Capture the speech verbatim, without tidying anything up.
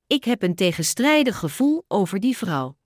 Ik heb een tegenstrijdig gevoel over die vrouw.